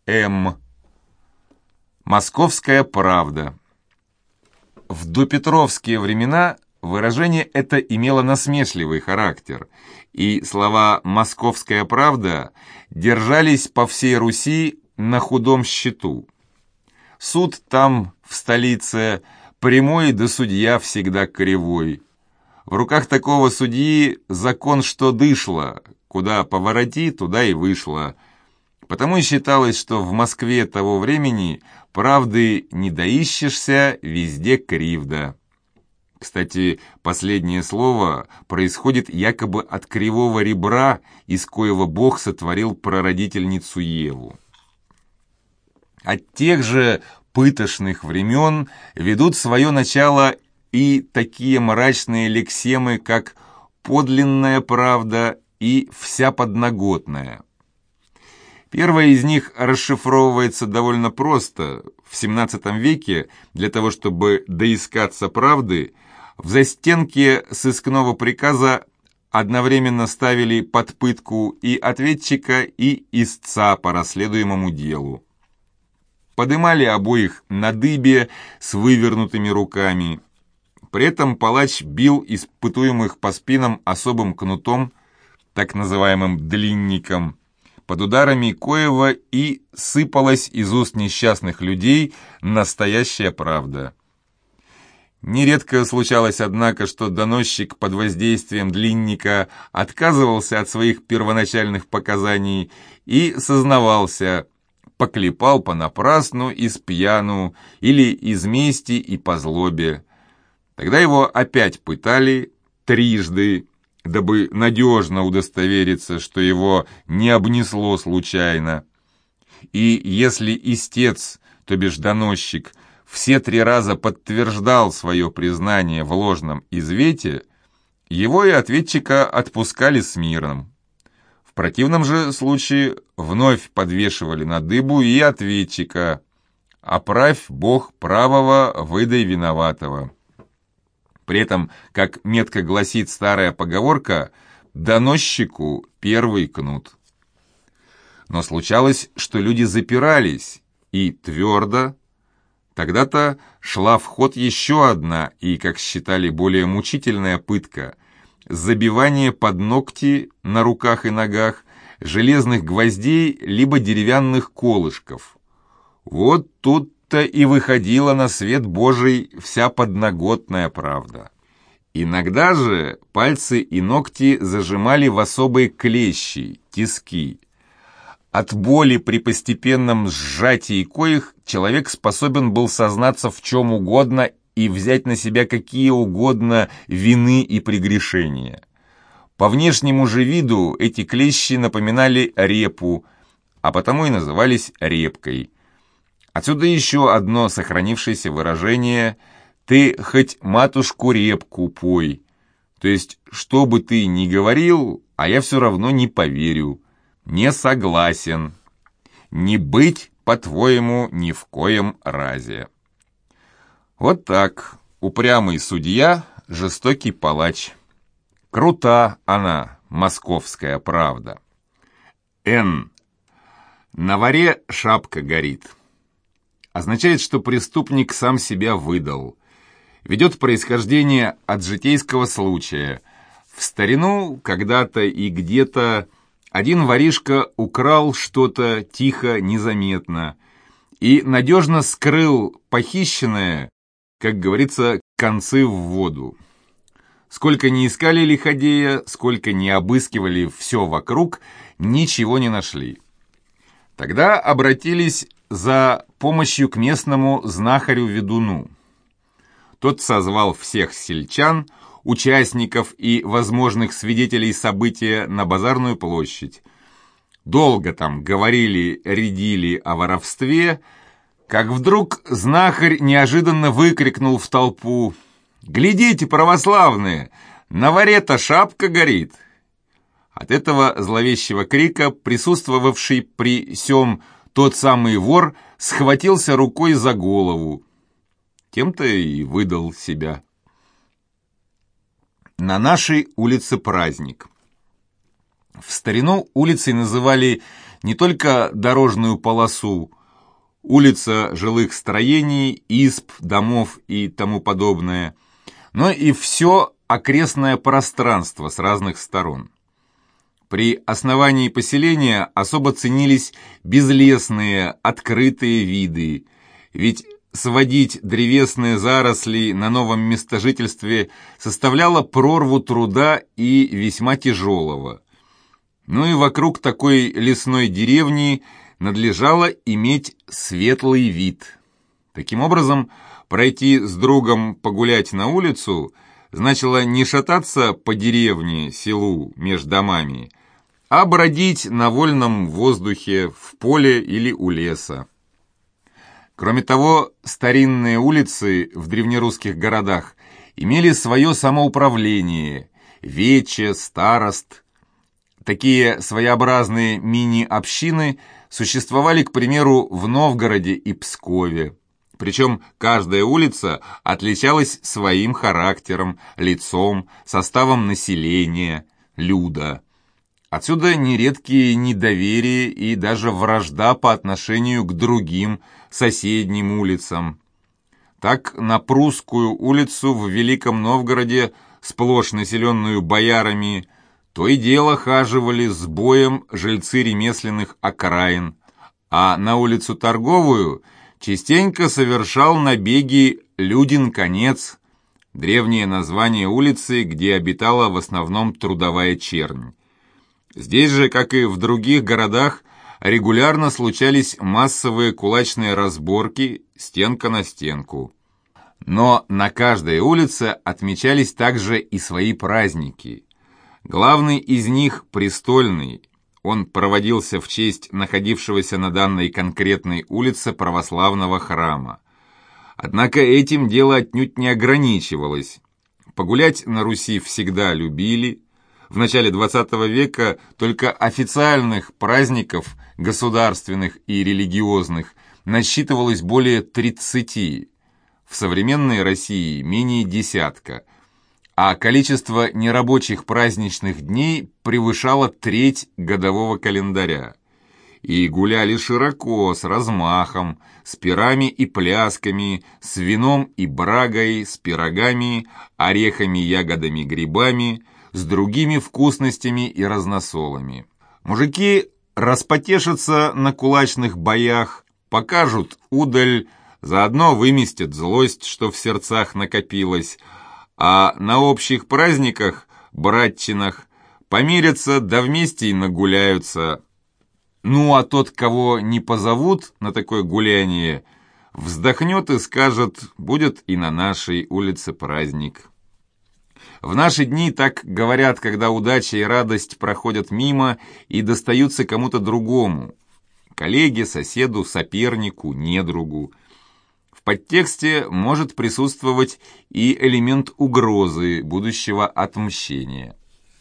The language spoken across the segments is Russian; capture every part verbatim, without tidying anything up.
М. Московская правда. В допетровские времена выражение это имело насмешливый характер, и слова «московская правда» держались по всей Руси на худом счету. Суд там, в столице, прямой, да судья всегда кривой. В руках такого судьи закон что дышло, куда повороти, туда и вышло. Потому и считалось, что в Москве того времени правды не доищешься, везде кривда. Кстати, последнее слово происходит якобы от кривого ребра, из коего Бог сотворил прародительницу Еву. От тех же пытошных времен ведут свое начало и такие мрачные лексемы, как «подлинная правда» и «вся подноготная». Первая из них расшифровывается довольно просто. В семнадцатом веке для того, чтобы доискаться правды, в застенке сыскного приказа одновременно ставили под пытку и ответчика, и истца по расследуемому делу. Подымали обоих на дыбе с вывернутыми руками. При этом палач бил испытуемых по спинам особым кнутом, так называемым длинником, под ударами коего и сыпалась из уст несчастных людей настоящая правда. Нередко случалось, однако, что доносчик под воздействием длинника отказывался от своих первоначальных показаний и сознавался, поклепал понапрасну и спьяну, или из мести и по злобе. Тогда его опять пытали трижды, дабы надежно удостовериться, что его не обнесло случайно. И если истец, то бишь доносчик, все три раза подтверждал свое признание в ложном извете, его и ответчика отпускали с миром. В противном же случае вновь подвешивали на дыбу и ответчика: «Оправь, Бог, правого, выдай виноватого». При этом, как метко гласит старая поговорка, доносчику первый кнут. Но случалось, что люди запирались, и твердо. Тогда-то шла в ход еще одна и, как считали, более мучительная пытка – забивание под ногти на руках и ногах железных гвоздей либо деревянных колышков. Вот тут-то и выходила на свет Божий вся подноготная правда. Иногда же пальцы и ногти зажимали в особые клещи, тиски. От боли при постепенном сжатии коих человек способен был сознаться в чем угодно и взять на себя какие угодно вины и прегрешения. По внешнему же виду эти клещи напоминали репу, а потому и назывались репкой. Отсюда еще одно сохранившееся выражение «ты хоть матушку репку пой», то есть, что бы ты ни говорил, а я все равно не поверю, не согласен, не быть, по-твоему, ни в коем разе. Вот так, упрямый судья, жестокий палач. Крута она, московская правда. Н. На воре шапка горит. Означает, что преступник сам себя выдал. Ведет происхождение от житейского случая. В старину, когда-то и где-то, один воришка украл что-то тихо, незаметно, и надежно скрыл похищенное, как говорится, концы в воду. Сколько ни искали лиходея, сколько ни обыскивали все вокруг, ничего не нашли. Тогда обратились за помощью к местному знахарю-ведуну. Тот созвал всех сельчан, участников и возможных свидетелей события на базарную площадь. Долго там говорили, рядили о воровстве, как вдруг знахарь неожиданно выкрикнул в толпу: «Глядите, православные, на воре-то шапка горит!» От этого зловещего крика присутствовавший при сём тот самый вор схватился рукой за голову. Тем-то и выдал себя. На нашей улице праздник. В старину улицей называли не только дорожную полосу, улица жилых строений, изб, домов и тому подобное, но и все окрестное пространство с разных сторон. При основании поселения особо ценились безлесные, открытые виды, ведь сводить древесные заросли на новом местожительстве составляло прорву труда и весьма тяжелого. Ну и вокруг такой лесной деревни надлежало иметь светлый вид. Таким образом, пройти с другом погулять на улицу значило не шататься по деревне, селу, меж домами, а бродить на вольном воздухе, в поле или у леса. Кроме того, старинные улицы в древнерусских городах имели свое самоуправление, вече, старост. Такие своеобразные мини-общины существовали, к примеру, в Новгороде и Пскове. Причем каждая улица отличалась своим характером, лицом, составом населения, люда. Отсюда нередкие недоверие и даже вражда по отношению к другим соседним улицам. Так на Прусскую улицу в Великом Новгороде, сплошь населенную боярами, то и дело хаживали с боем жильцы ремесленных окраин, а на улицу Торговую частенько совершал набеги Людин-конец, древнее название улицы, где обитала в основном трудовая чернь. Здесь же, как и в других городах, регулярно случались массовые кулачные разборки стенка на стенку. Но на каждой улице отмечались также и свои праздники. Главный из них – престольный. Он проводился в честь находившегося на данной конкретной улице православного храма. Однако этим дело отнюдь не ограничивалось. Погулять на Руси всегда любили. В начале двадцатого века только официальных праздников, государственных и религиозных, насчитывалось более тридцати, в современной России менее десятка, а количество нерабочих праздничных дней превышало треть годового календаря. И гуляли широко, с размахом, с пирами и плясками, с вином и брагой, с пирогами, орехами, ягодами, грибами, с другими вкусностями и разносолами. Мужики распотешатся на кулачных боях, покажут удаль, заодно выместят злость, что в сердцах накопилось, а на общих праздниках, братчинах, помирятся да вместе и нагуляются. Ну а тот, кого не позовут на такое гуляние, вздохнет и скажет: будет и на нашей улице праздник. В наши дни так говорят, когда удача и радость проходят мимо и достаются кому-то другому. Коллеге, соседу, сопернику, недругу. В подтексте может присутствовать и элемент угрозы будущего отмщения.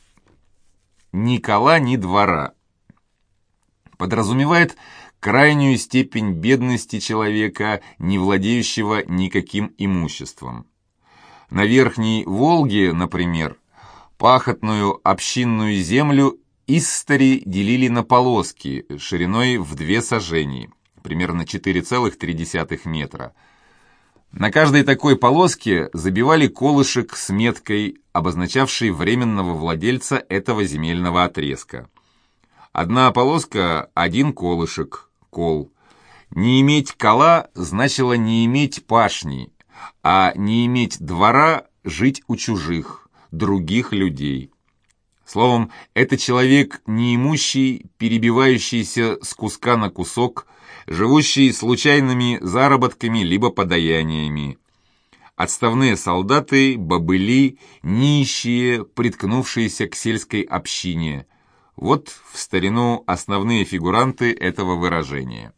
Ни кола, ни двора. Подразумевает крайнюю степень бедности человека, не владеющего никаким имуществом. На Верхней Волге, например, пахотную общинную землю истори делили на полоски шириной в две сажени, примерно четыре целых три десятых метра. На каждой такой полоске забивали колышек с меткой, обозначавшей временного владельца этого земельного отрезка. Одна полоска – один колышек, кол. Не иметь кола значило не иметь пашни, а не иметь двора – жить у чужих, других людей. Словом, это человек неимущий, перебивающийся с куска на кусок, живущий случайными заработками либо подаяниями. Отставные солдаты, бобыли, нищие, приткнувшиеся к сельской общине. Вот в старину основные фигуранты этого выражения.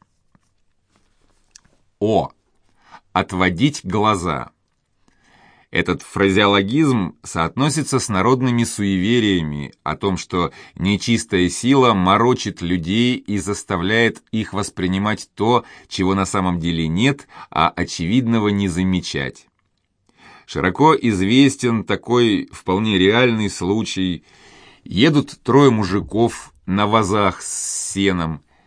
О. Отводить глаза. Этот фразеологизм соотносится с народными суевериями о том, что нечистая сила морочит людей и заставляет их воспринимать то, чего на самом деле нет, а очевидного не замечать. Широко известен такой вполне реальный случай. Едут трое мужиков на вазах с сеном,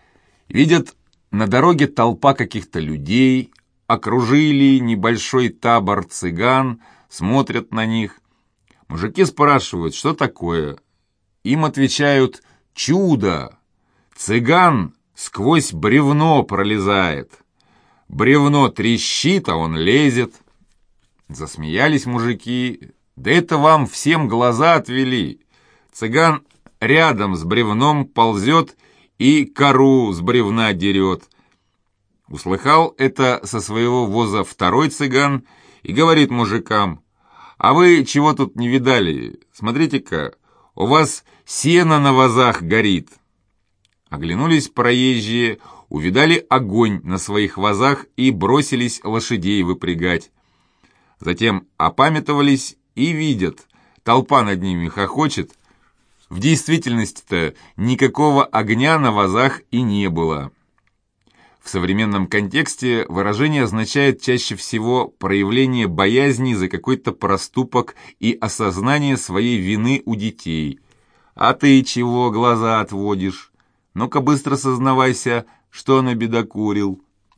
Видят, на дороге толпа каких-то людей, окружили небольшой табор цыган, смотрят на них. Мужики спрашивают, что такое. Им отвечают: «Чудо! Цыган сквозь бревно пролезает. Бревно трещит, а он лезет». Засмеялись мужики. «Да это вам всем глаза отвели. Цыган рядом с бревном ползет и кору с бревна дерет». Услыхал это со своего воза второй цыган и говорит мужикам: «А вы чего тут не видали? Смотрите-ка, у вас сено на возах горит». Оглянулись проезжие, увидали огонь на своих возах и бросились лошадей выпрягать. Затем опамятовались и видят, толпа над ними хохочет. В действительности-то никакого огня на возах и не было. В современном контексте выражение означает чаще всего проявление боязни за какой-то проступок и осознание своей вины у детей. «А ты чего глаза отводишь? Ну-ка быстро сознавайся, что набедокурил».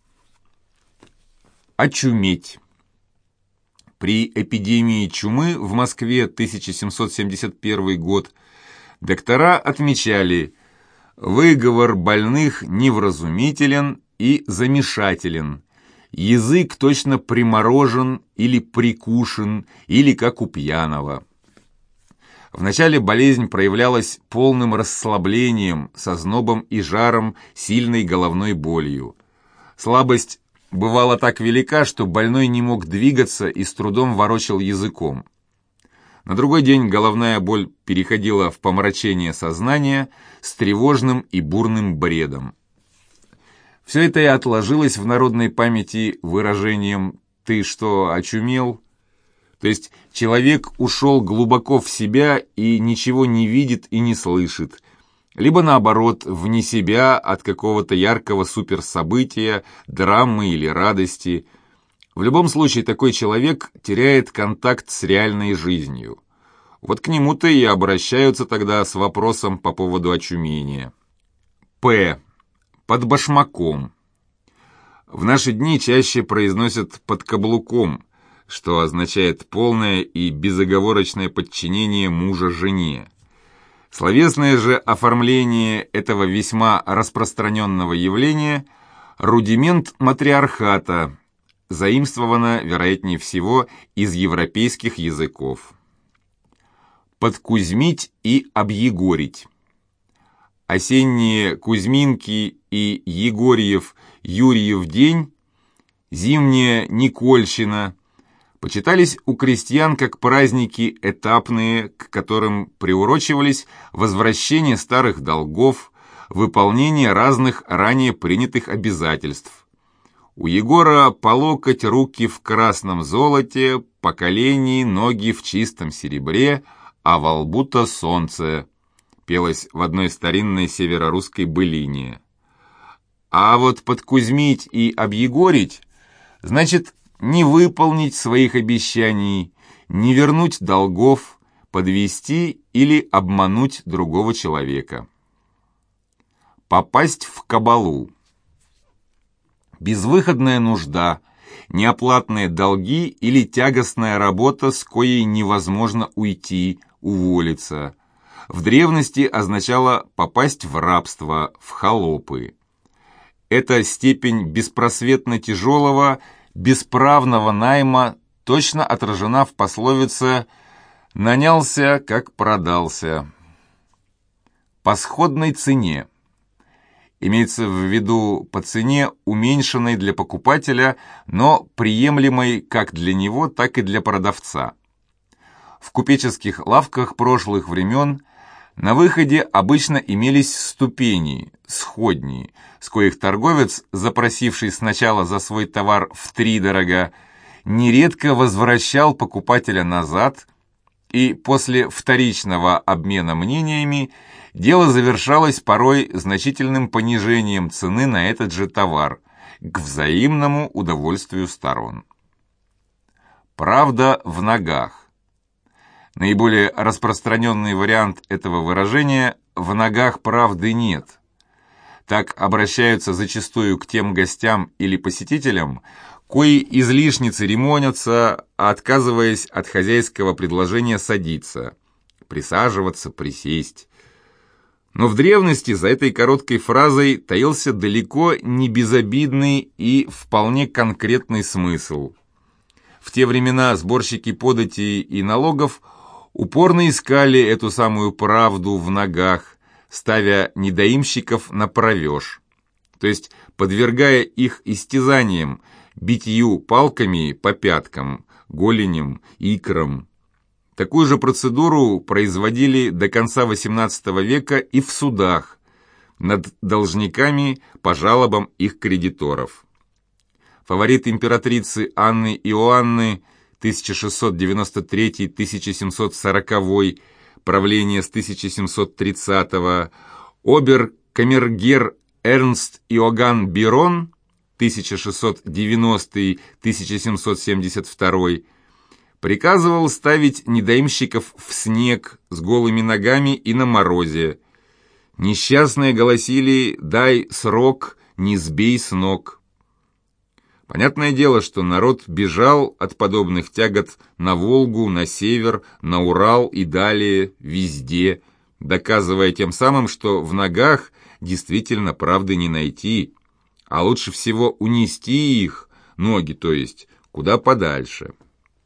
Очуметь. При эпидемии чумы в Москве тысяча семьсот семьдесят первый год доктора отмечали: выговор больных невразумителен и замешателен, язык точно приморожен или прикушен, или как у пьяного. Вначале болезнь проявлялась полным расслаблением, со знобом и жаром, сильной головной болью. Слабость бывала так велика, что больной не мог двигаться и с трудом ворочал языком. На другой день головная боль переходила в помрачение сознания с тревожным и бурным бредом. Все это и отложилось в народной памяти выражением «ты что, очумел?». То есть человек ушел глубоко в себя и ничего не видит и не слышит, либо наоборот, вне себя от какого-то яркого суперсобытия, драмы или радости. В любом случае такой человек теряет контакт с реальной жизнью. Вот к нему-то и обращаются тогда с вопросом по поводу очумения. П. Под башмаком. В наши дни чаще произносят «под каблуком», что означает полное и безоговорочное подчинение мужа жене. Словесное же оформление этого весьма распространенного явления – рудимент матриархата, заимствовано, вероятнее всего, из европейских языков. Подкузмить и объегорить. Осенние Кузьминки и Егорьев Юрьев день, зимняя Никольщина почитались у крестьян как праздники этапные, к которым приурочивались возвращение старых долгов, выполнение разных ранее принятых обязательств. У Егора по локоть руки в красном золоте, по колени ноги в чистом серебре, а во лбу-то солнце, пелось в одной старинной северорусской былине. А вот подкузмить и объегорить значит не выполнить своих обещаний, не вернуть долгов, подвести или обмануть другого человека. Попасть в кабалу. Безвыходная нужда, неоплатные долги или тягостная работа, с коей невозможно уйти, уволиться. В древности означало попасть в рабство, в холопы. Эта степень беспросветно тяжелого, бесправного найма точно отражена в пословице «нанялся, как продался». По сходной цене. Имеется в виду по цене, уменьшенной для покупателя, но приемлемой как для него, так и для продавца. В купеческих лавках прошлых времен на выходе обычно имелись ступени, сходни, с коих торговец, запросивший сначала за свой товар втридорога, нередко возвращал покупателя назад, и после вторичного обмена мнениями дело завершалось порой значительным понижением цены на этот же товар, к взаимному удовольствию сторон. Правда в ногах. Наиболее распространенный вариант этого выражения «в ногах правды нет». Так обращаются зачастую к тем гостям или посетителям, кои излишне церемонятся, отказываясь от хозяйского предложения садиться, присаживаться, присесть. Но в древности за этой короткой фразой таился далеко не безобидный и вполне конкретный смысл. В те времена сборщики податей и налогов упорно искали эту самую правду в ногах, ставя недоимщиков на провеж, то есть подвергая их истязаниям, битью палками по пяткам, голеням, икрам. Такую же процедуру производили до конца восемнадцатого века и в судах над должниками по жалобам их кредиторов. Фаворит императрицы Анны Иоанны тысяча шестьсот девяносто третий — тысяча семьсот сороковой, правление с тысяча семьсот тридцатого, обер-камергер Эрнст Иоганн Бирон тысяча шестьсот девяностый — тысяча семьсот семьдесят второй, приказывал ставить недоимщиков в снег с голыми ногами и на морозе. Несчастные голосили: «Дай срок, не сбей с ног». Понятное дело, что народ бежал от подобных тягот на Волгу, на север, на Урал и далее, везде, доказывая тем самым, что в ногах действительно правды не найти, а лучше всего унести их, ноги то есть, куда подальше.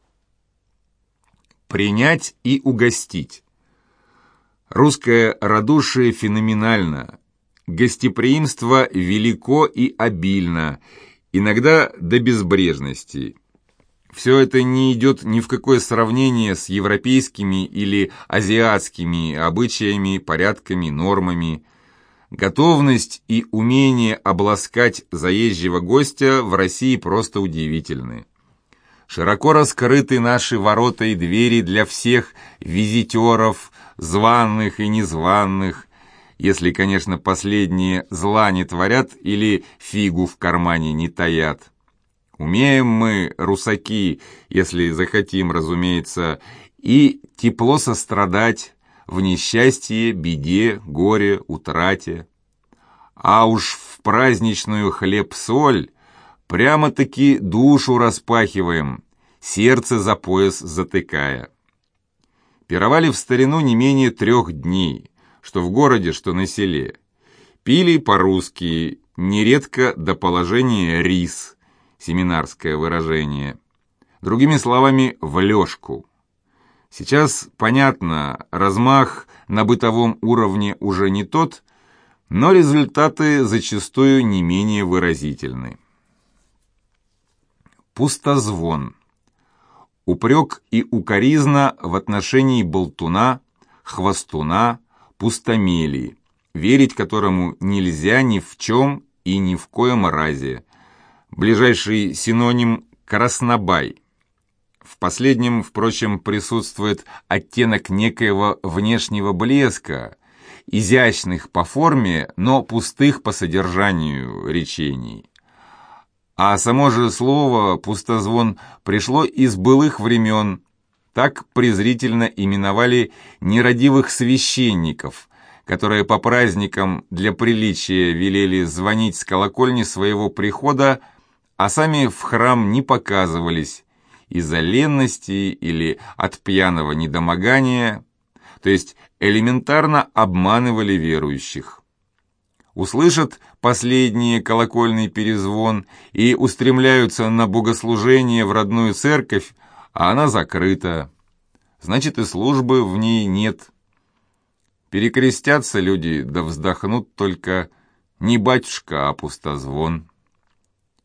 Принять и угостить. Русское радушие феноменально, гостеприимство велико и обильно, иногда до безбрежности. Все это не идет ни в какое сравнение с европейскими или азиатскими обычаями, порядками, нормами. Готовность и умение обласкать заезжего гостя в России просто удивительны. Широко раскрыты наши ворота и двери для всех визитеров, званых и незваных, если, конечно, последние зла не творят или фигу в кармане не таят. Умеем мы, русаки, если захотим, разумеется, и тепло сострадать в несчастье, беде, горе, утрате. А уж в праздничную хлеб-соль прямо-таки душу распахиваем, сердце за пояс затыкая. Пировали в старину не менее трех дней, что в городе, что на селе. Пили по-русски, нередко до положения рис, семинарское выражение. Другими словами, в лёжку. Сейчас, понятно, размах на бытовом уровне уже не тот, но результаты зачастую не менее выразительны. Пустозвон. Упрек и укоризна в отношении болтуна, хвостуна, пустомелии, верить которому нельзя ни в чем и ни в коем разе. Ближайший синоним – краснобай. В последнем, впрочем, присутствует оттенок некоего внешнего блеска, изящных по форме, но пустых по содержанию речений. А само же слово «пустозвон» пришло из былых времен. Так презрительно именовали нерадивых священников, которые по праздникам для приличия велели звонить с колокольни своего прихода, а сами в храм не показывались из-за ленности или от пьяного недомогания, то есть элементарно обманывали верующих. Услышат последние колокольный перезвон и устремляются на богослужение в родную церковь, а она закрыта. Значит, и службы в ней нет. Перекрестятся люди, да вздохнут только: не батюшка, а пустозвон.